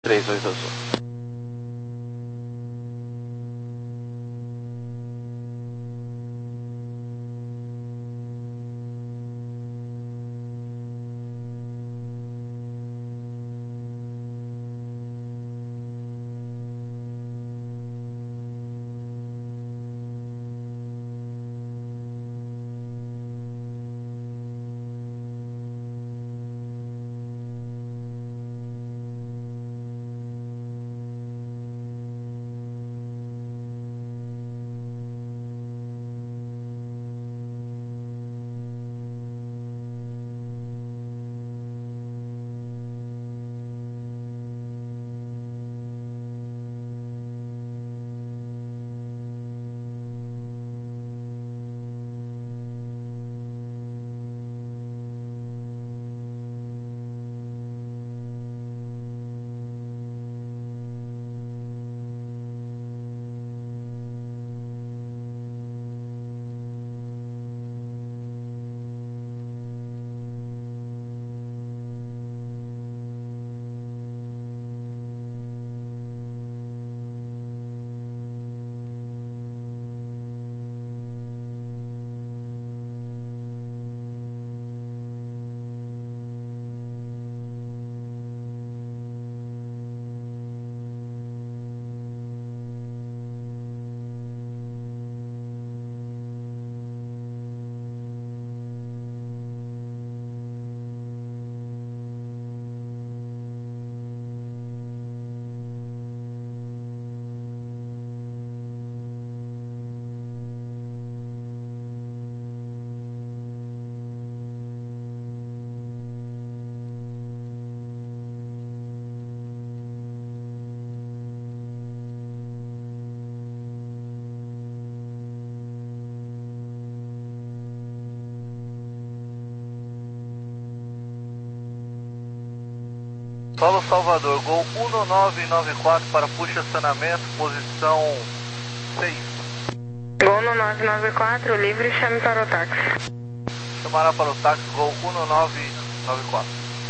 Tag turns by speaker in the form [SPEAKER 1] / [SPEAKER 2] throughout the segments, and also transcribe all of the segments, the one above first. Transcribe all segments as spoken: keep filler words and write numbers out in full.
[SPEAKER 1] três dois azul. Solo Salvador, Gol um nove nove quatro para puxa estacionamento, posição seis.
[SPEAKER 2] Gol no nove nove quatro, livre, chame para o táxi.
[SPEAKER 1] Chamará para o táxi, Gol um nove nove quatro.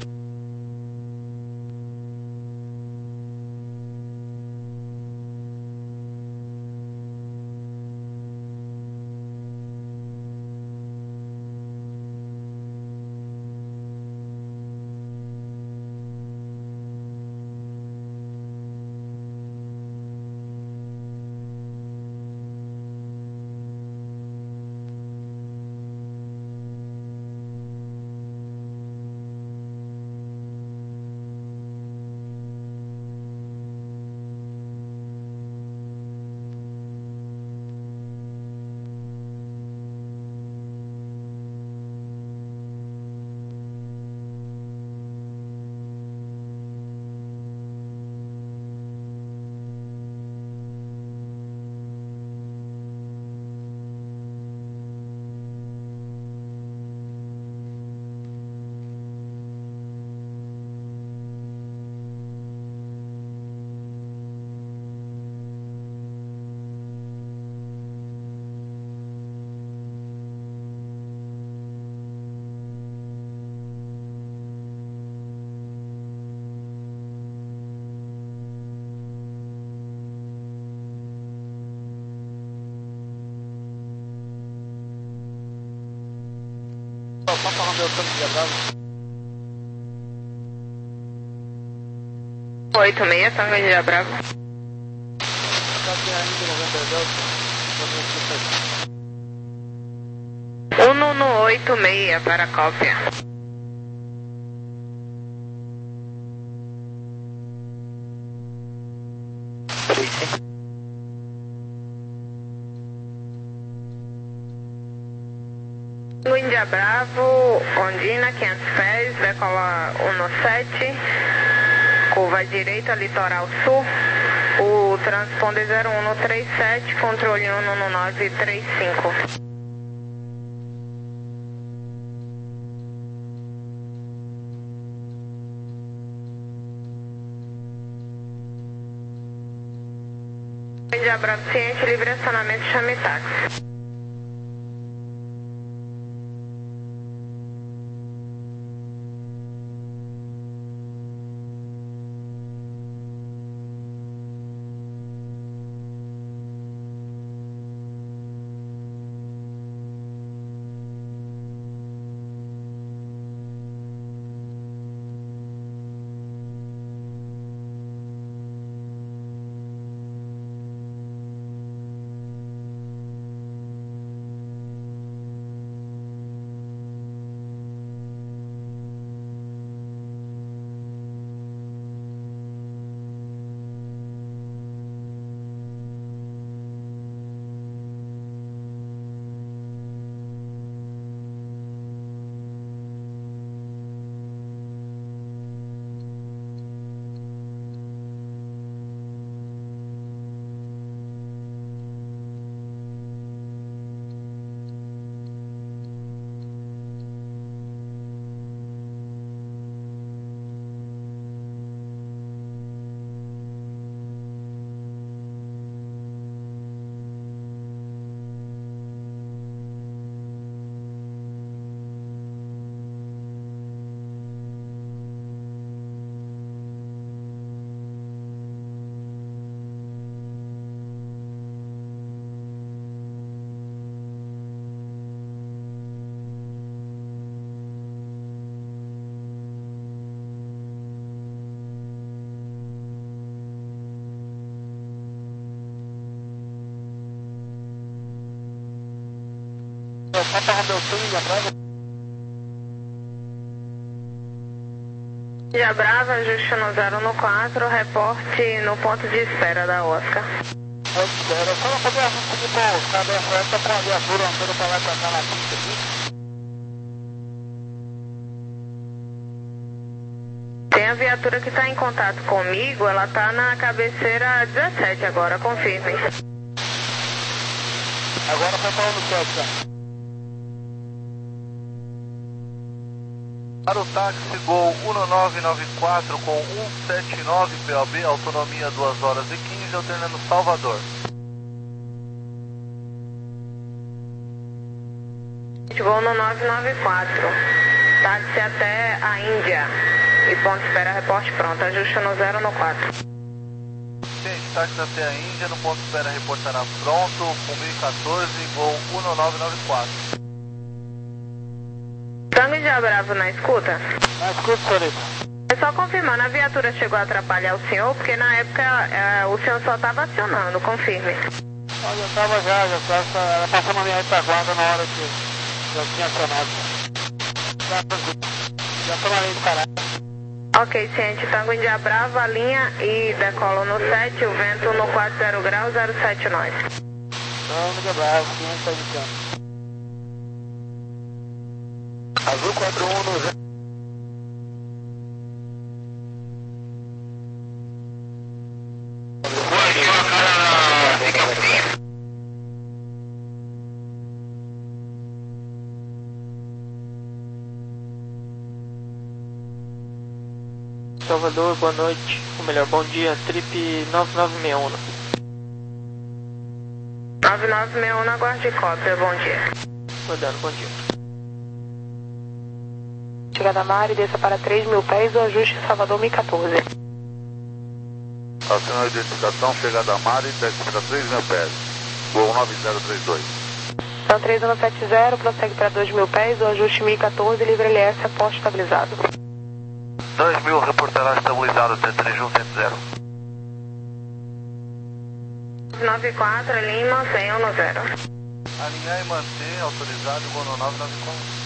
[SPEAKER 1] Papa Romeo Tango Vila Bravo.
[SPEAKER 2] oito seis, Tango Vila Bravo. um no oito seis para cópia. Índia Bravo, Ondina, quinhentos pés, decola um no sete, curva direita, litoral sul, o transponder zero um no trinta e sete, controle um no nove três cinco. Índia Bravo, ciente, livre acionamento, chame táxi.
[SPEAKER 3] Papa Romeu Sul, Ilha Brava.
[SPEAKER 2] Ilha Brava, ajuste no zero no quatro, reporte no ponto de espera da Oscar.
[SPEAKER 3] Eu espero, só não poder conseguir pousar dessa época com a viatura andando pra lá e pra cá na pista aqui.
[SPEAKER 2] Tem a viatura que está em contato comigo, ela está na cabeceira dezessete agora, confirme.
[SPEAKER 3] Agora foi para o sete.
[SPEAKER 1] Para o táxi Gol um nove nove quatro com cento e setenta e nove P O B, autonomia duas horas e quinze, alternando Salvador.
[SPEAKER 2] Gol no nove nove quatro, táxi até a Índia. E ponto de espera, reporte pronto, ajuste no zero no quatro.
[SPEAKER 1] Gente, táxi até a Índia, no ponto de espera reportará pronto, com mil e quatorze, Gol um nove nove quatro.
[SPEAKER 2] Tango de Bravo na escuta?
[SPEAKER 3] Na escuta, senhorita.
[SPEAKER 2] É só confirmando, a viatura chegou a atrapalhar o senhor, porque na época é, o senhor só estava acionando, confirme.
[SPEAKER 3] Eu já estava já, já estava, ela passou na minha retaguarda na hora que eu tinha acionado. Já estou na linha de parada.
[SPEAKER 2] Ok, ciente, Tango India Bravo, a linha e decola no sete, o vento no quatro zero graus, zero sete nós.
[SPEAKER 3] Tango India Bravo, quinhentos está indicando. Azul quatro um no zero.
[SPEAKER 4] Salvador, boa noite, ou melhor, bom dia, trip nove nove seis um.
[SPEAKER 2] nove nove seis um, aguarde cópia, bom dia.
[SPEAKER 4] Mandando, bom dia.
[SPEAKER 2] Chegada Mari, desça para três mil pés, o ajuste Salvador mil e quatorze.
[SPEAKER 1] Aciona a identificação, chegada Mari, desce para três mil pés, Gol nove zero três dois.
[SPEAKER 2] São três um sete zero, prossegue para dois mil pés, o ajuste mil e quatorze, livre L S, aposto estabilizado.
[SPEAKER 1] dois mil reportará estabilizado até três um sete zero.
[SPEAKER 2] nove quatro, Lima, cem um no zero.
[SPEAKER 1] Alinhar e manter, autorizado, Gol no nove nove quatro.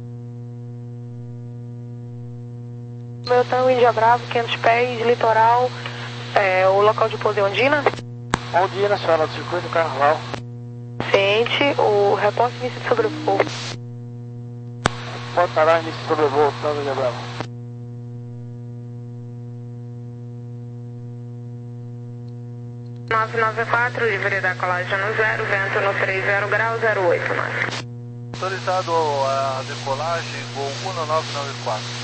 [SPEAKER 2] Meu Tango India Bravo, quinhentos pés, litoral, é, o local de pouso é Ondina?
[SPEAKER 3] Ondina, senhora, do circuito do Carnaval.
[SPEAKER 2] Ciente, o repórter início de sobrevoo.
[SPEAKER 3] Pode parar início de sobrevoo, Tango India Bravo.
[SPEAKER 2] nove nove quatro, livre da colagem no zero, vento no três zero graus, zero oito nós.
[SPEAKER 1] Autorizado a decolagem, Gol um nove nove quatro.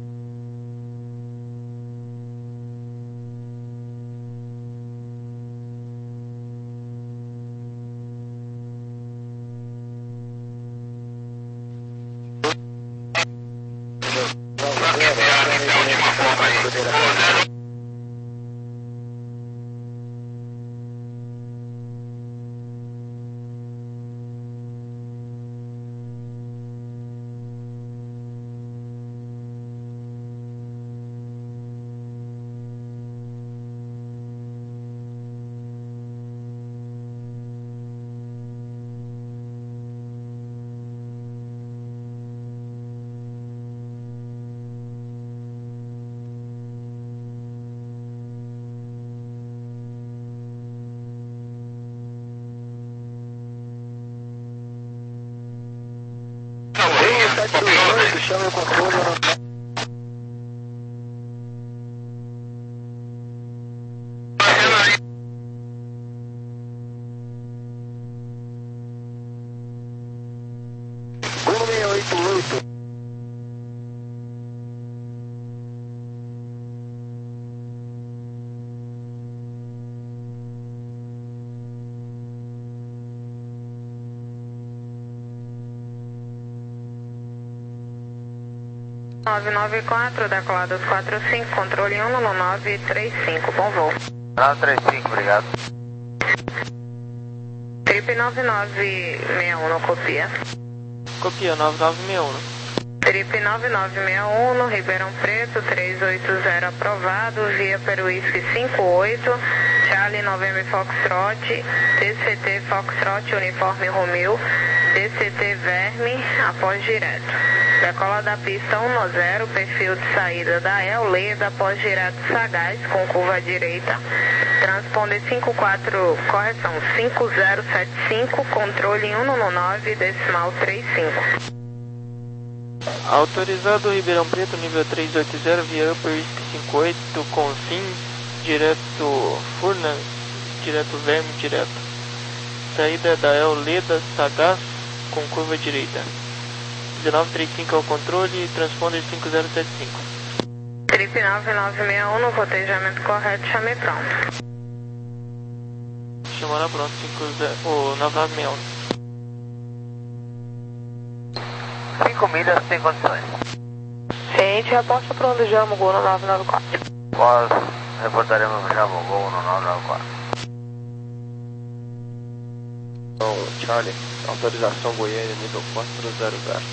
[SPEAKER 3] sete dois oito, chama o controle. um seis oito oito.
[SPEAKER 2] nove nove quatro, decolados quatro cinco, controle um no nove três cinco, bom voo.
[SPEAKER 1] nove três cinco, obrigado.
[SPEAKER 2] Trip nove nove seis um, copia.
[SPEAKER 4] Copia, nove nove seis um.
[SPEAKER 2] Trip nove nove seis um, no Ribeirão Preto, três oito zero aprovado, via Peruísque cinco oito, Charlie November Foxtrot, T C T Foxtrot, Uniforme Romeu, D C T Verme, após direto. Decola da pista um zero, perfil de saída da El Leda, após direto Sagaz, com curva à direita. Transponder cinco quatro, correção, cinco zero sete cinco, controle um nove, decimal trinta e cinco.
[SPEAKER 4] Autorizado Ribeirão Preto, nível trezentos e oitenta, via Upper Risk cinquenta e oito, com fim, direto Furnas, direto Verme, direto. Saída da El Leda, Sagaz, com curva direita. dezenove trinta e cinco ao controle, transponder cinco zero sete cinco.
[SPEAKER 2] Trip nove nove seis um, no cotejamento correto, chame pronto.
[SPEAKER 4] Chamou na pronto, o nove nove seis um.
[SPEAKER 1] cinco milhas sem condições.
[SPEAKER 2] Ciente, reporta para onde Jamo Gol no nove nove quatro.
[SPEAKER 1] Nós reportaremos Jamo Gol no nove nove quatro.
[SPEAKER 5] Então, Charlie, autorização Goiânia, nível quatro zero zero.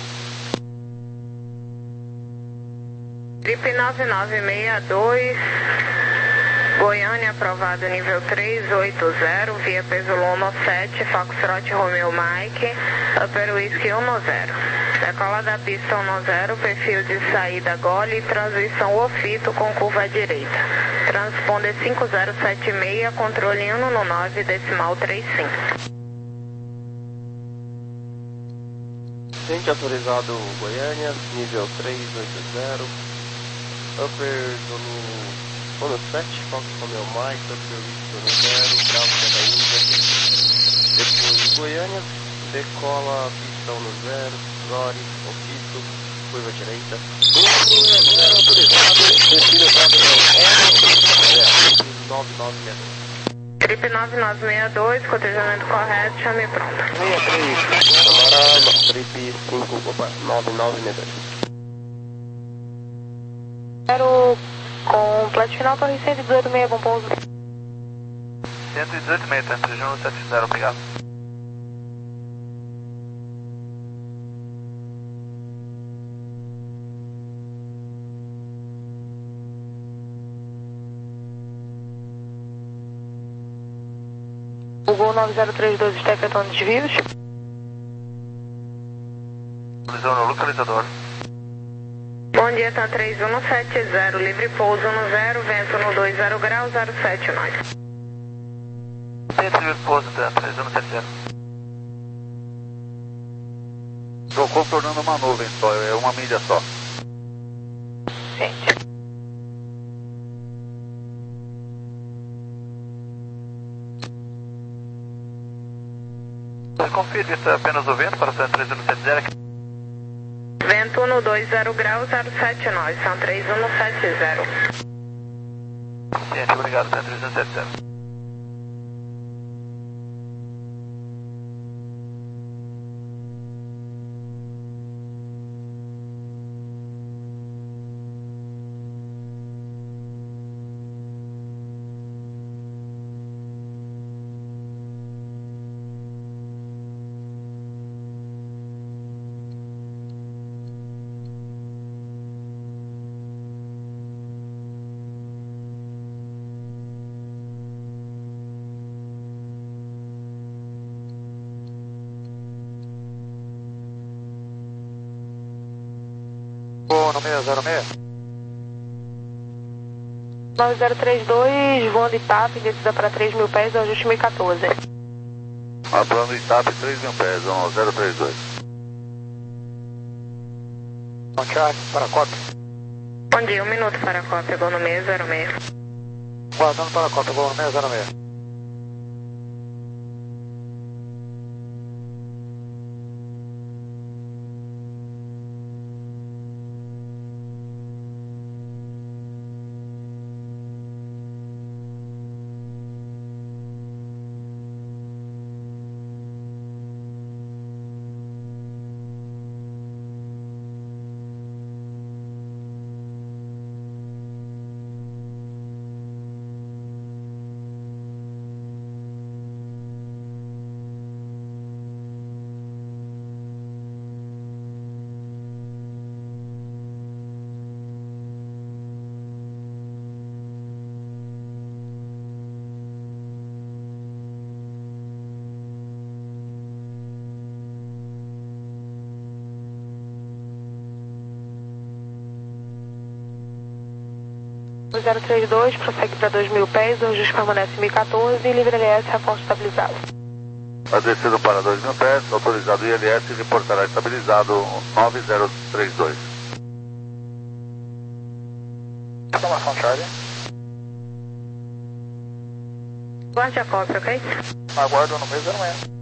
[SPEAKER 2] Trip nove nove seis dois, Goiânia, aprovado nível trezentos e oitenta, via Pesolon sete, Foxtrot Romeo Mike, Upper Whisky um zero. Decola da pista um zero, perfil de saída Gole, transmissão Ofito com curva à direita. Transponder cinco zero sete seis, controle um nove, decimal trinta e cinco.
[SPEAKER 5] Ciente autorizado Goiânia, nível trezentos e oitenta, Upper Zulu sete, Fox Romeo Mike, Upper Whisky zero, Bravo da Índia. Depois Goiânia, decola pista um zero, Gori, Ofito, curva direita. um zero autorizado, descida para nove nove seis dois.
[SPEAKER 2] Trip nove nove seis dois, cotejamento correto, chame pronto.
[SPEAKER 5] sessenta e três, agora trip cinco, opa, nove nove seis dois.
[SPEAKER 2] Quero completo final, torre cento e dezoito seis, bom pouso.
[SPEAKER 1] cento e dezoito metros, entre Juno sete zero, obrigado.
[SPEAKER 2] O Gol nove zero três dois está efetuando desvios.
[SPEAKER 1] Localizou no localizador.
[SPEAKER 2] Bom dia, tá três um sete zero, livre pouso um zero, vento no dois zero graus, zero sete nós.
[SPEAKER 1] Centro de pouso da três um sete zero. Estou contornando uma nuvem só, é uma milha só.
[SPEAKER 2] Gente.
[SPEAKER 1] Confira isso é apenas o vento para o Centro três um sete zero.
[SPEAKER 2] Vento no dois zero graus, zero sete nós, são três um sete zero.
[SPEAKER 1] Ciente, obrigado, Centro três um sete zero. No seis zero seis.
[SPEAKER 2] nove zero três dois, voando Itap, descida para três mil pés, ajuste mil e quatorze.
[SPEAKER 1] Abrando Itap, três mil pés, um zero três dois.
[SPEAKER 3] Contact, para a cópia.
[SPEAKER 2] Bom dia, um minuto para a cópia, Gol no seis zero seis.
[SPEAKER 3] Guardando para a cópia, Gol no seis zero seis.
[SPEAKER 2] zero três dois, prossegue para dois mil pés, o ajuste permanece em mil e quatorze e livre L S, reforço estabilizado.
[SPEAKER 1] A descida para dois mil pés, autorizado I L S, reportará estabilizado nove zero três dois.
[SPEAKER 3] Informação, Charlie.
[SPEAKER 2] Guarde a cópia, ok?
[SPEAKER 3] Aguardo no mês zero seis.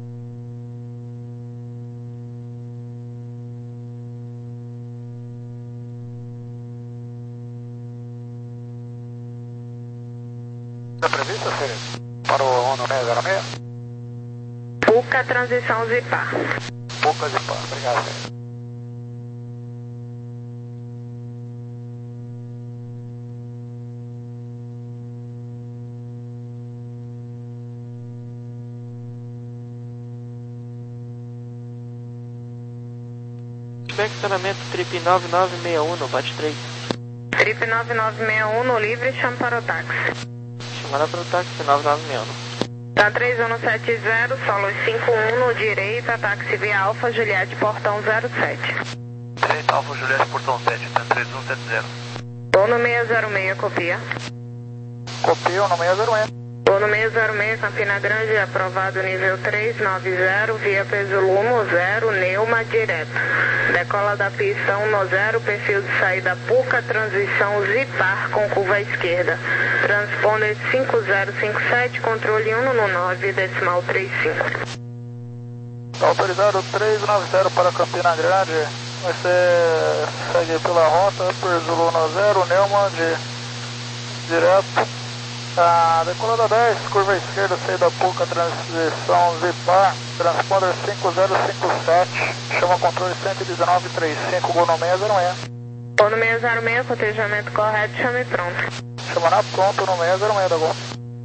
[SPEAKER 3] Está previsto, Felipe? Para o ano seis zero seis?
[SPEAKER 2] Puca, transição Zipar.
[SPEAKER 3] Poucas e pá. Obrigado, Felipe.
[SPEAKER 4] Estacionamento Trip nove nove seis um, bate três.
[SPEAKER 2] Trip nove nove seis um, livre, chama para o táxi.
[SPEAKER 4] Chamada para o táxi nove nove seis um.
[SPEAKER 2] Tá três um sete zero, solo cinco um, direita, táxi via Alfa, Juliette, portão zero sete.
[SPEAKER 1] Direita, Alfa Juliette, portão sete, três um sete zero.
[SPEAKER 2] Tô no seis zero seis, copia.
[SPEAKER 3] Copio no seis zero seis.
[SPEAKER 2] Tô no seis zero seis, Campina Grande, aprovado nível três nove zero, via peso Lumo zero, Neuma, direto. Decola da pista um no zero, perfil de saída Puca, transição Zipar com curva à esquerda. Transponder cinco zero cinco sete, controle um no nove, decimal trinta e cinco.
[SPEAKER 3] Autorizado três nove zero para Campina Grande. Você segue pela rota, Upper Zulu no zero, Neumann de direto. Ah, decolada dez, curva à esquerda, saída Puca, transição Zipar, transponder cinco zero cinco sete, chama controle cento e dezenove trinta e cinco, gol no seis zero seis.
[SPEAKER 2] Tô no seis zero seis, cotejamento correto, chame pronto.
[SPEAKER 3] Chama na pronto no seis zero seis da Gol.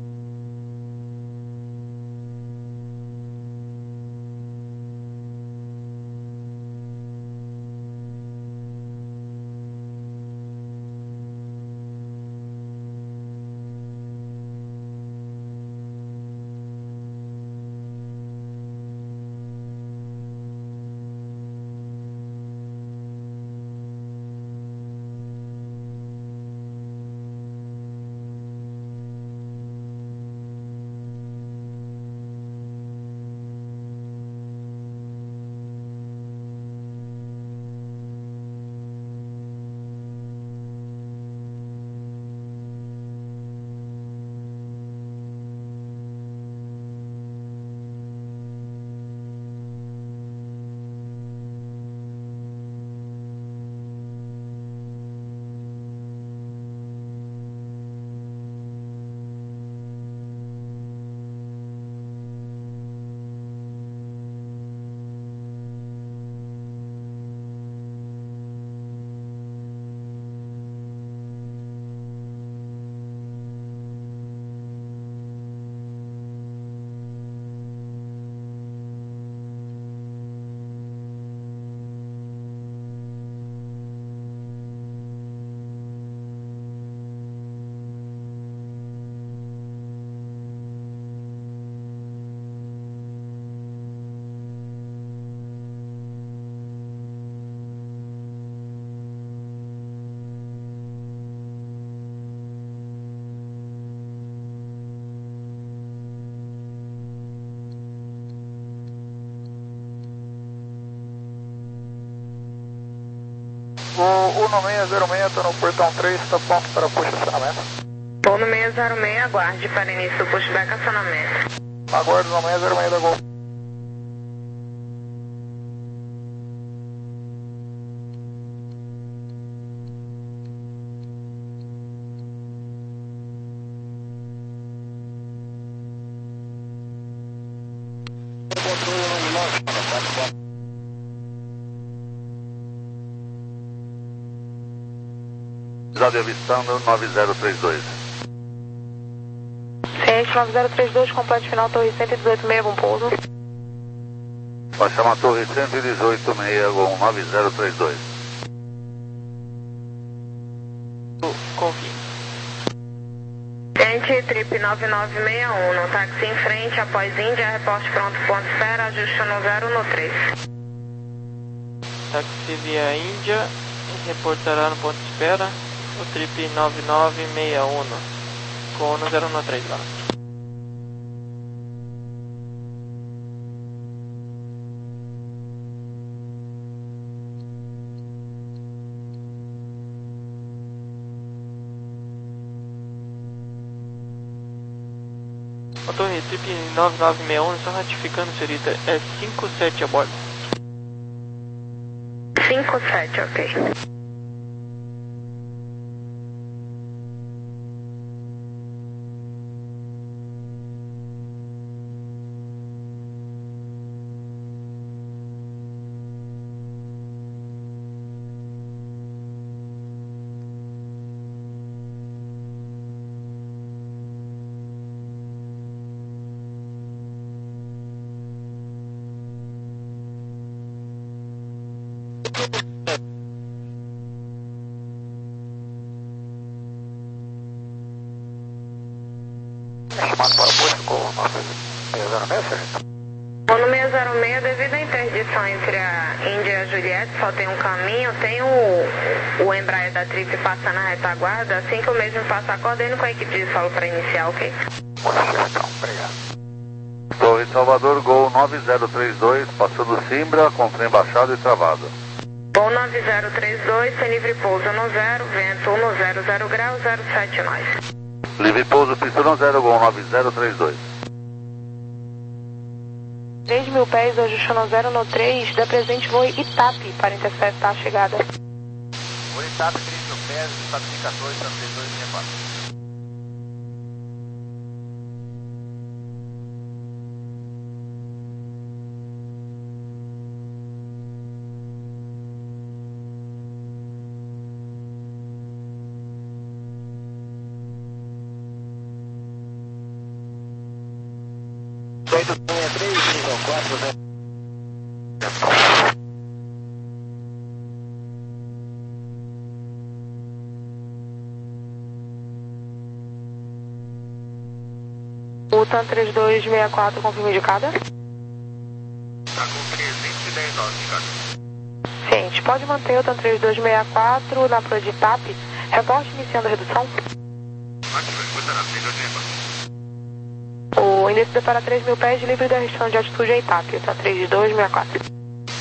[SPEAKER 3] O Uno seis zero seis, tô no portão três, está pronto para push acionamento.
[SPEAKER 2] Tô no seis zero seis, aguarde para início do pushback acionamento.
[SPEAKER 3] Aguardo no seis zero seis da Gol.
[SPEAKER 1] Rádio avistando nove zero três dois.
[SPEAKER 2] Ciente nove zero três dois, complete final, torre cento e dezoito seis, bom pouso.
[SPEAKER 1] Vai chamar torre cento e dezoito seis com nove zero três dois.
[SPEAKER 4] Confim.
[SPEAKER 2] Ciente, trip nove nove seis um, no táxi em frente, após Índia, reporte pronto, ponto espera, ajuste no zero no três.
[SPEAKER 4] Táxi via Índia, reportará no ponto de espera. O trip nove nove seis um, com no zero um três lá. A torre trip nove nove seis um, só ratificando, senhorita, é cinco sete a bordo.
[SPEAKER 2] cinco sete, ok.
[SPEAKER 3] Chamado para o posto com o nove seis zero seis, sargento.
[SPEAKER 2] Vou no seis zero seis, devido à interdição entre a Índia e a Juliette, só tem um caminho, tem o, o Embraer da Trip passando na retaguarda, assim que o mesmo passar, coordeno com a equipe de solo para iniciar, ok?
[SPEAKER 3] Pode ser, então, obrigado.
[SPEAKER 1] Torre Salvador, Gol nove zero três dois, passando Simbra, com trem baixado e travado.
[SPEAKER 2] Gol nove zero três dois, sem livre pouso no zero, vento um zero zero graus, zero sete nós.
[SPEAKER 1] Livre pouso, pista no zero, Gol nove zero três dois.
[SPEAKER 2] três mil pés, ajuste no zero no três, da presente voo Itape para interceptar a chegada.
[SPEAKER 1] Voo Itape, três mil pés, Itape catorze, três dois seis quatro.
[SPEAKER 3] oito seis três, nível quatro, né?
[SPEAKER 2] O TAM três dois seis quatro, confirma indicada.
[SPEAKER 1] Tá com trezentos e dez nós, indicado.
[SPEAKER 2] Gente, pode manter o TAM três dois seis quatro na proa de Itape. Reporte iniciando a redução. O indecida para três mil pés, livre da restrição de altitude a Itape. O TAM três dois seis quatro.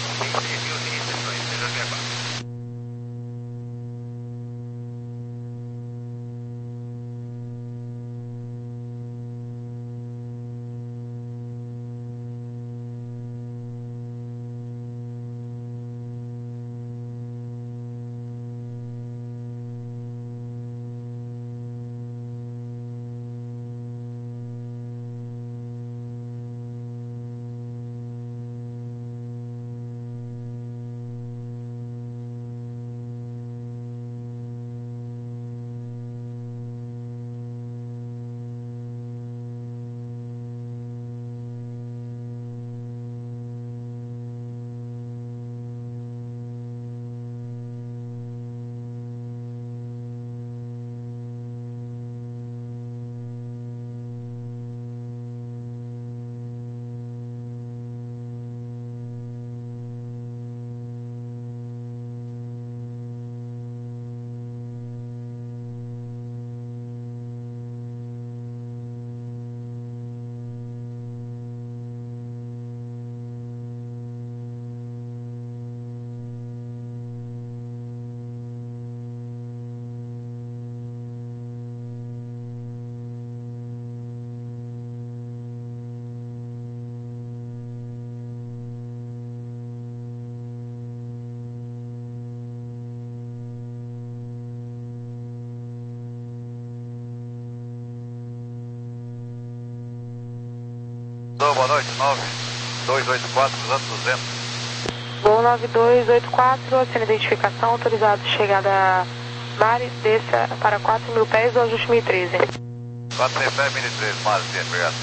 [SPEAKER 1] Boa noite, nove dois oito quatro, cruzando duzentos.
[SPEAKER 2] Voo nove dois oito quatro, sem identificação, autorizado chegada Mares, desça para quatro mil pés, ou ajuste mil e treze.
[SPEAKER 1] quatro mil pés, mil e treze, Mares, sim, obrigado.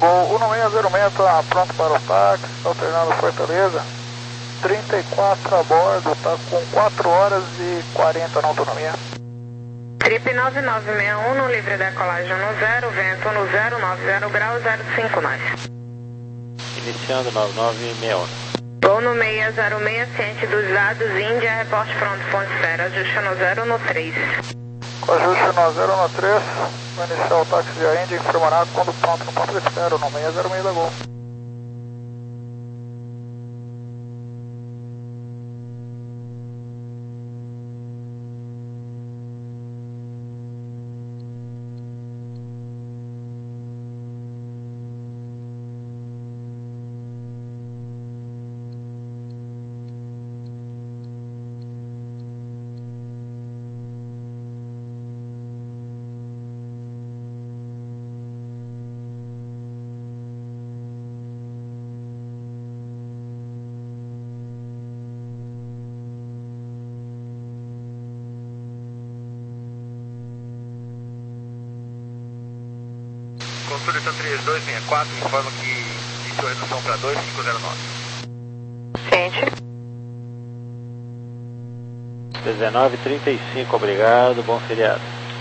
[SPEAKER 3] Gol um seis zero seis está pronto para o táxi, alternando Fortaleza. trinta e quatro a bordo, está com quatro horas e quarenta na autonomia.
[SPEAKER 2] Trip nove nove seis um no livre decolagem no zero, vento no zero nove zero grau zero cinco nove.
[SPEAKER 6] Iniciando nove nove seis um.
[SPEAKER 2] Gol no seis zero seis, ciente dos dados, Índia, reporte pronto, ponte zero, ajuste no zero no três.
[SPEAKER 3] Com ajuste no zero no três, vai iniciar o táxi de Índia, informará quando pronto no ponto de espera, no seis zero seis da Gol.
[SPEAKER 1] Consulta três dois seis quatro, informa que iniciou redução para dois cinco zero nove.
[SPEAKER 2] Ciente.
[SPEAKER 6] dezenove e trinta e cinco, obrigado, bom feriado.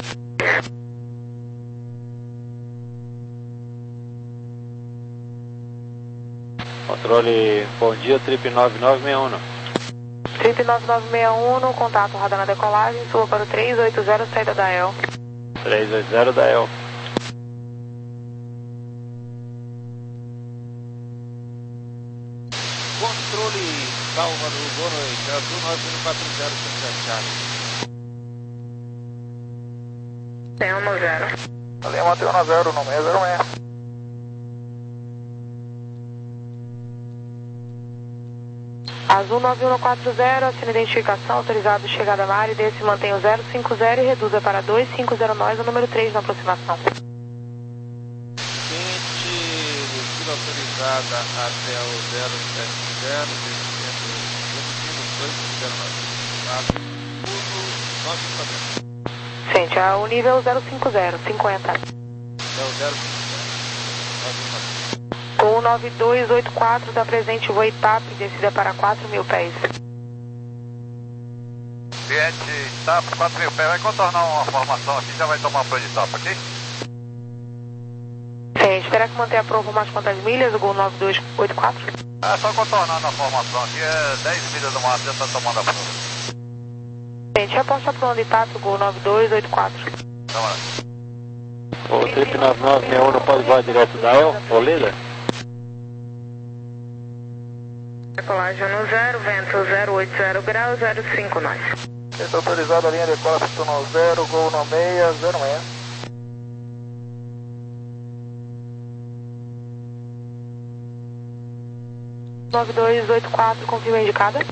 [SPEAKER 6] Controle, bom dia, Trip nove nove seis um.
[SPEAKER 2] Trip nove nove seis um, contato radar na decolagem, suba para o três oito zero, saída da E L.
[SPEAKER 6] três oito zero da E L.
[SPEAKER 7] Controle Salvador, boa noite, azul nove um quatro zero, Santiago.
[SPEAKER 2] Tem um no zero.
[SPEAKER 3] Ali mantém um no zero, no seis zero seis.
[SPEAKER 2] Azul nove um quatro zero, assina identificação, autorizado chegada à área, desse mantém o zero cinco zero e reduza para dois cinco zero nove, o número três na aproximação.
[SPEAKER 7] Descida autorizada até o zero sete zero, descendo dois cinco zero nove. Curso nove cinquenta.
[SPEAKER 2] Gente, é o nível zero cinco zero, cinquenta.
[SPEAKER 7] É o zero cinco zero, nove cinquenta.
[SPEAKER 2] Com nove dois oito quatro, da presente voo E T A P, descida para quatro mil pés.
[SPEAKER 1] Cliente, tá para quatro mil pés, vai contornar uma formação aqui, já vai tomar banho de tapa aqui?
[SPEAKER 2] Sim, espera que mantenha a prova umas quantas milhas, o Gol nove dois oito quatro?
[SPEAKER 1] É só contornando a formação aqui, é dez milhas do mar, já está tomando a prova.
[SPEAKER 2] Gente, reporte a prova de E T A P, Gol nove dois oito quatro.
[SPEAKER 1] Então,
[SPEAKER 6] O Trip nove nove seis um não pode voar direto da E L, Oleda?
[SPEAKER 2] Decolagem no zero, vento zero oito zero grau zero cinco nove.
[SPEAKER 3] Está autorizado a linha de costa no zero, Gol no seis zero seis.
[SPEAKER 2] nove dois oito quatro, confirma indicada.